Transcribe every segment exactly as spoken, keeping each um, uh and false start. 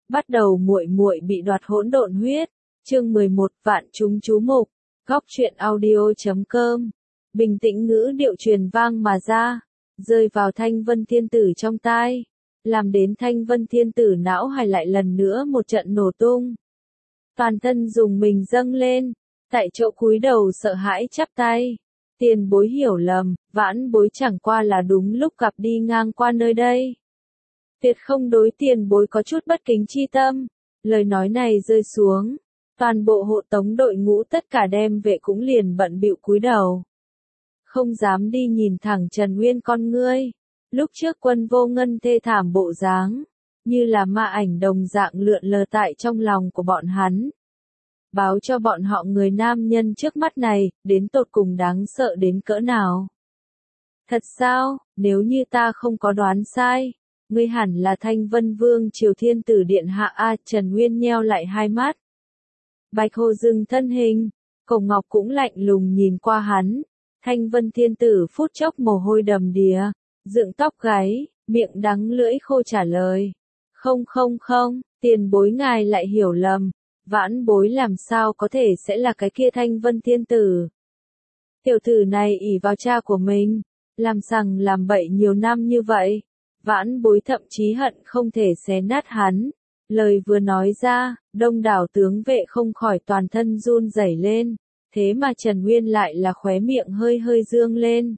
Bắt đầu muội muội bị đoạt hỗn độn huyết. Chương mười một Vạn chúng chú mục. Góc truyện audio chấm com. Bình tĩnh ngữ điệu truyền vang mà ra, rơi vào Thanh Vân Thiên Tử trong tai, làm đến Thanh Vân Thiên Tử não hải lại lần nữa một trận nổ tung. Toàn thân dùng mình dâng lên, tại chỗ cúi đầu sợ hãi chắp tay. Tiền bối hiểu lầm, vãn bối chẳng qua là đúng lúc gặp đi ngang qua nơi đây. Tuyệt không đối tiền bối có chút bất kính chi tâm. Lời nói này rơi xuống, toàn bộ hộ tống đội ngũ tất cả đem vệ cũng liền bận bịu cúi đầu. Không dám đi nhìn thẳng Trần Nguyên con ngươi. Lúc trước Quân Vô Ngân thê thảm bộ dáng, như là ma ảnh đồng dạng lượn lờ tại trong lòng của bọn hắn. Báo cho bọn họ người nam nhân trước mắt này, đến tột cùng đáng sợ đến cỡ nào. Thật sao, nếu như ta không có đoán sai, ngươi hẳn là Thanh Vân Vương Triều Thiên Tử Điện Hạ A. Trần Nguyên nheo lại hai mắt. Bạch Hồ dừng thân hình, Cổ Ngọc cũng lạnh lùng nhìn qua hắn. Thanh Vân Thiên Tử phút chốc mồ hôi đầm đìa, dựng tóc gáy, miệng đắng lưỡi khô trả lời. Không không không, tiền bối ngài lại hiểu lầm, vãn bối làm sao có thể sẽ là cái kia Thanh Vân Thiên Tử. Tiểu tử này ỷ vào cha của mình, làm sằng làm bậy nhiều năm như vậy, vãn bối thậm chí hận không thể xé nát hắn. Lời vừa nói ra, đông đảo tướng vệ không khỏi toàn thân run rẩy lên. Thế mà Trần Nguyên lại là khóe miệng hơi hơi dương lên.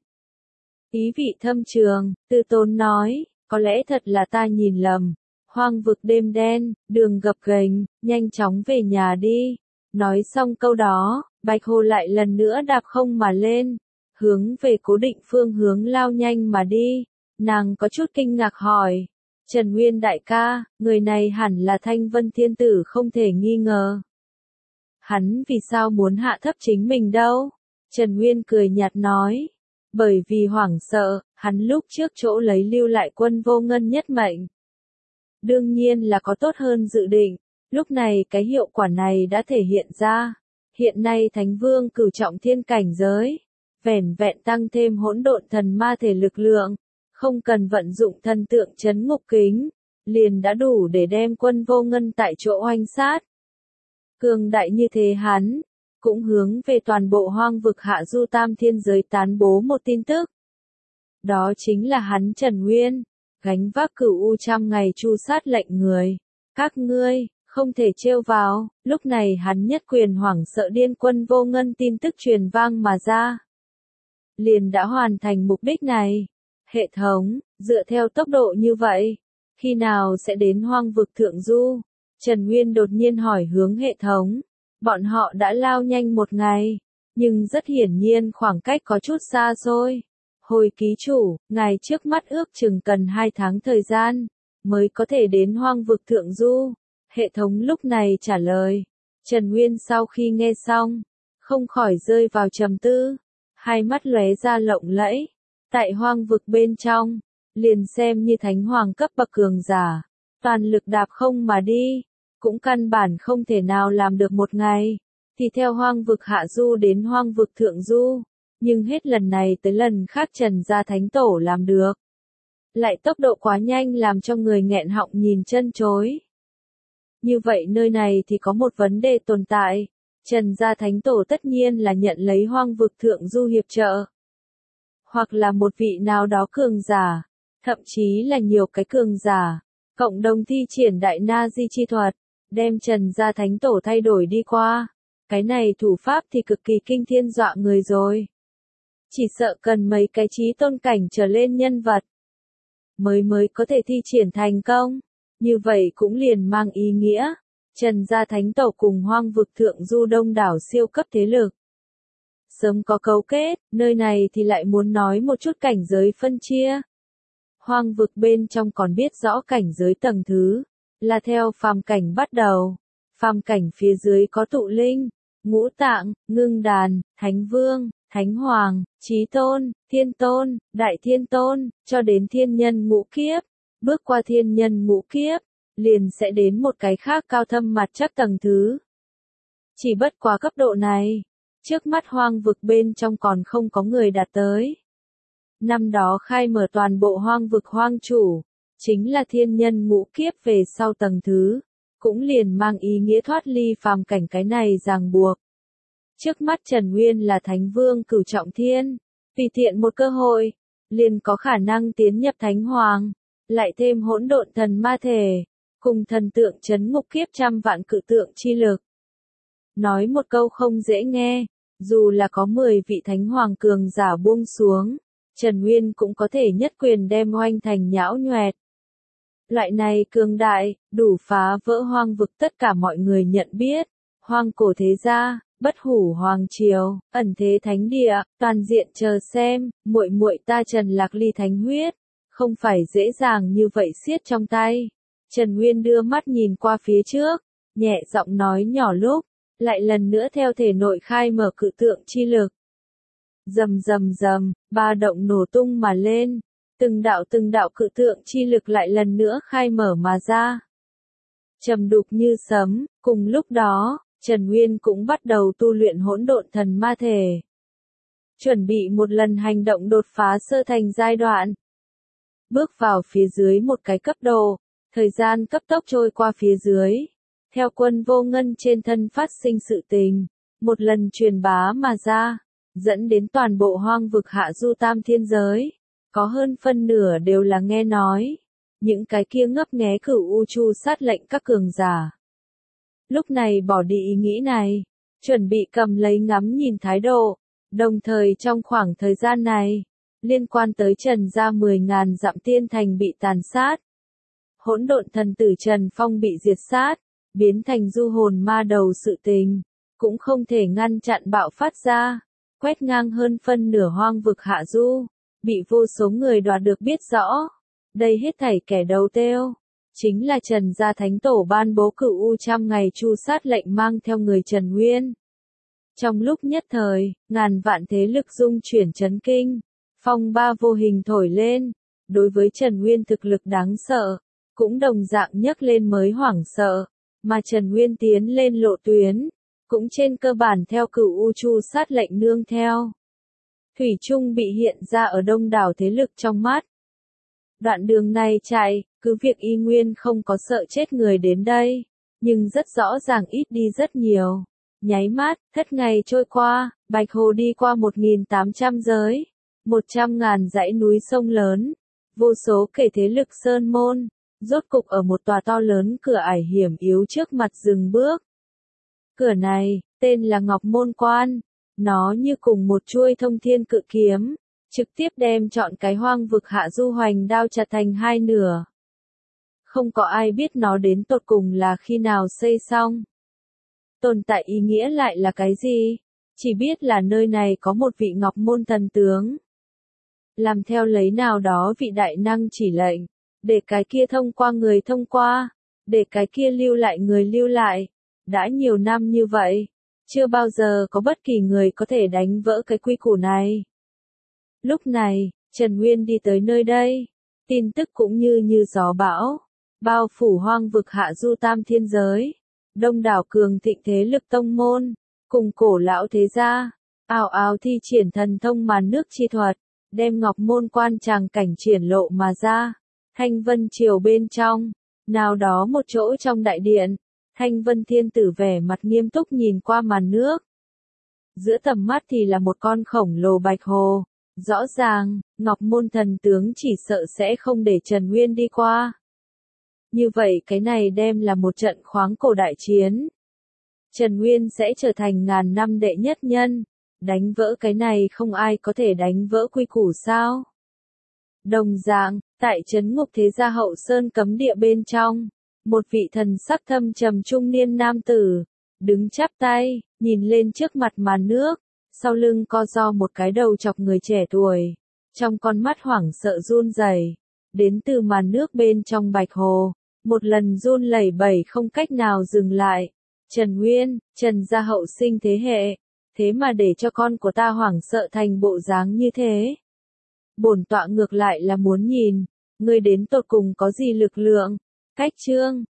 Ý vị thâm trường, Tư Tôn nói, có lẽ thật là ta nhìn lầm. Hoang vực đêm đen, đường gập ghềnh, nhanh chóng về nhà đi. Nói xong câu đó, Bạch Hồ lại lần nữa đạp không mà lên, hướng về cố định phương hướng lao nhanh mà đi. Nàng có chút kinh ngạc hỏi, Trần Nguyên đại ca, người này hẳn là Thanh Vân Thiên Tử không thể nghi ngờ. Hắn vì sao muốn hạ thấp chính mình đâu? Trần Nguyên cười nhạt nói. Bởi vì hoảng sợ, hắn lúc trước chỗ lấy lưu lại Quân Vô Ngân nhất mệnh. Đương nhiên là có tốt hơn dự định, lúc này cái hiệu quả này đã thể hiện ra. Hiện nay Thánh Vương cửu trọng thiên cảnh giới, vẻn vẹn tăng thêm hỗn độn thần ma thể lực lượng, không cần vận dụng thần tượng chấn ngục kính, liền đã đủ để đem Quân Vô Ngân tại chỗ oanh sát. Cường đại như thế hắn, cũng hướng về toàn bộ hoang vực hạ du tam thiên giới tán bố một tin tức. Đó chính là hắn Trần Nguyên, gánh vác cửu u trăm ngày tru sát lệnh người. Các ngươi, không thể trêu vào, lúc này hắn nhất quyền hoảng sợ điên Quân Vô Ngân tin tức truyền vang mà ra. Liền đã hoàn thành mục đích này. Hệ thống, dựa theo tốc độ như vậy, khi nào sẽ đến hoang vực thượng du? Trần Nguyên đột nhiên hỏi hướng hệ thống. Bọn họ đã lao nhanh một ngày, nhưng rất hiển nhiên khoảng cách có chút xa xôi. Hồi ký chủ, ngài trước mắt ước chừng cần hai tháng thời gian, mới có thể đến hoang vực thượng du. Hệ thống lúc này trả lời. Trần Nguyên sau khi nghe xong, không khỏi rơi vào trầm tư, hai mắt lóe ra lộng lẫy. Tại hoang vực bên trong, liền xem như thánh hoàng cấp bậc cường giả, toàn lực đạp không mà đi, cũng căn bản không thể nào làm được một ngày, thì theo hoang vực hạ du đến hoang vực thượng du, nhưng hết lần này tới lần khác Trần gia thánh tổ làm được. Lại tốc độ quá nhanh làm cho người nghẹn họng nhìn chân chối. Như vậy nơi này thì có một vấn đề tồn tại, Trần gia thánh tổ tất nhiên là nhận lấy hoang vực thượng du hiệp trợ. Hoặc là một vị nào đó cường giả, thậm chí là nhiều cái cường giả, cộng đồng thi triển đại na di chi thuật, đem Trần gia thánh tổ thay đổi đi qua. Cái này thủ pháp thì cực kỳ kinh thiên dọa người rồi. Chỉ sợ cần mấy cái trí tôn cảnh trở lên nhân vật, mới mới có thể thi triển thành công. Như vậy cũng liền mang ý nghĩa, Trần gia thánh tổ cùng hoang vực thượng du đông đảo siêu cấp thế lực. Sớm có cấu kết, nơi này thì lại muốn nói một chút cảnh giới phân chia. Hoang vực bên trong còn biết rõ cảnh giới tầng thứ, là theo phàm cảnh bắt đầu. Phàm cảnh phía dưới có tụ linh, ngũ tạng, ngưng đàn, thánh vương, thánh hoàng, chí tôn, thiên tôn, đại thiên tôn, cho đến thiên nhân ngũ kiếp. Bước qua thiên nhân ngũ kiếp, liền sẽ đến một cái khác cao thâm mặt chắc tầng thứ. Chỉ bất quá cấp độ này, trước mắt hoang vực bên trong còn không có người đạt tới. Năm đó khai mở toàn bộ hoang vực hoang chủ, chính là thiên nhân ngũ kiếp về sau tầng thứ, cũng liền mang ý nghĩa thoát ly phàm cảnh cái này ràng buộc. Trước mắt Trần Nguyên là Thánh Vương Cửu Trọng Thiên, tùy tiện một cơ hội, liền có khả năng tiến nhập Thánh Hoàng, lại thêm hỗn độn thần ma thể, cùng thần tượng chấn ngục kiếp trăm vạn cự tượng chi lực. Nói một câu không dễ nghe, dù là có mười vị Thánh Hoàng cường giả buông xuống, Trần Nguyên cũng có thể nhất quyền đem oanh thành nhão nhoẹt. Loại này cường đại, đủ phá vỡ hoang vực tất cả mọi người nhận biết, hoang cổ thế gia, bất hủ hoàng triều, ẩn thế thánh địa, toàn diện chờ xem, muội muội ta Trần Lạc Ly thánh huyết, không phải dễ dàng như vậy siết trong tay. Trần Nguyên đưa mắt nhìn qua phía trước, nhẹ giọng nói nhỏ lúc, lại lần nữa theo thể nội khai mở cự tượng chi lực. Rầm rầm rầm, ba động nổ tung mà lên, từng đạo từng đạo cự tượng chi lực lại lần nữa khai mở mà ra. Trầm đục như sấm, cùng lúc đó, Trần Nguyên cũng bắt đầu tu luyện hỗn độn thần ma thể. Chuẩn bị một lần hành động đột phá sơ thành giai đoạn. Bước vào phía dưới một cái cấp độ, thời gian cấp tốc trôi qua phía dưới. Theo Quân Vô Ngân trên thân phát sinh sự tình, một lần truyền bá mà ra, dẫn đến toàn bộ hoang vực hạ du tam thiên giới. Có hơn phân nửa đều là nghe nói, những cái kia ngấp nghé cửu u chu sát lệnh các cường giả. Lúc này bỏ đi ý nghĩ này, chuẩn bị cầm lấy ngắm nhìn thái độ, đồng thời trong khoảng thời gian này, liên quan tới Trần gia mười ngàn dặm tiên thành bị tàn sát. Hỗn độn thần tử Trần Phong bị diệt sát, biến thành du hồn ma đầu sự tình, cũng không thể ngăn chặn bạo phát ra, quét ngang hơn phân nửa hoang vực hạ du, bị vô số người đoạt được biết rõ. Đây hết thảy kẻ đầu tiêu, chính là Trần gia thánh tổ ban bố cửu u trăm ngày chu sát lệnh mang theo người Trần Nguyên. Trong lúc nhất thời, ngàn vạn thế lực dung chuyển chấn kinh, phong ba vô hình thổi lên, đối với Trần Nguyên thực lực đáng sợ, cũng đồng dạng nhấc lên mới hoảng sợ, mà Trần Nguyên tiến lên lộ tuyến, cũng trên cơ bản theo cửu u chu sát lệnh nương theo. Thủy chung bị hiện ra ở đông đảo thế lực trong mắt. Đoạn đường này chạy, cứ việc y nguyên không có sợ chết người đến đây, nhưng rất rõ ràng ít đi rất nhiều. Nháy mắt, thất ngày trôi qua, Bạch Hồ đi qua một nghìn tám trăm giới, một trăm ngàn dãy núi sông lớn, vô số kể thế lực sơn môn, rốt cục ở một tòa to lớn cửa ải hiểm yếu trước mặt dừng bước. Cửa này, tên là Ngọc Môn Quan, nó như cùng một chuôi thông thiên cự kiếm, trực tiếp đem trọn cái hoang vực hạ du hoành đao chặt thành hai nửa. Không có ai biết nó đến tột cùng là khi nào xây xong. Tồn tại ý nghĩa lại là cái gì? Chỉ biết là nơi này có một vị Ngọc Môn thần tướng. Làm theo lấy nào đó vị đại năng chỉ lệnh, để cái kia thông qua người thông qua, để cái kia lưu lại người lưu lại. Đã nhiều năm như vậy, chưa bao giờ có bất kỳ người có thể đánh vỡ cái quy củ này. Lúc này, Trần Nguyên đi tới nơi đây, tin tức cũng như như gió bão, bao phủ hoang vực hạ du tam thiên giới, đông đảo cường thịnh thế lực tông môn, cùng cổ lão thế gia, ào ào thi triển thần thông màn nước chi thuật, đem Ngọc Môn Quan tràng cảnh triển lộ mà ra. Thanh Vân Triều bên trong, nào đó một chỗ trong đại điện, Thanh Vân Thiên Tử vẻ mặt nghiêm túc nhìn qua màn nước. Giữa tầm mắt thì là một con khổng lồ bạch hồ. Rõ ràng, Ngọc Môn thần tướng chỉ sợ sẽ không để Trần Nguyên đi qua. Như vậy cái này đem là một trận khoáng cổ đại chiến. Trần Nguyên sẽ trở thành ngàn năm đệ nhất nhân. Đánh vỡ cái này không ai có thể đánh vỡ quy củ sao. Đồng dạng, tại trấn ngục thế gia hậu sơn cấm địa bên trong, một vị thần sắc thâm trầm trung niên nam tử, đứng chắp tay, nhìn lên trước mặt màn nước. Sau lưng co ro một cái đầu chọc người trẻ tuổi, trong con mắt hoảng sợ run rẩy, đến từ màn nước bên trong bạch hồ, một lần run lẩy bẩy không cách nào dừng lại. Trần Nguyên, Trần gia hậu sinh thế hệ, thế mà để cho con của ta hoảng sợ thành bộ dáng như thế. Bổn tọa ngược lại là muốn nhìn, ngươi đến tột cùng có gì lực lượng. Cách chương,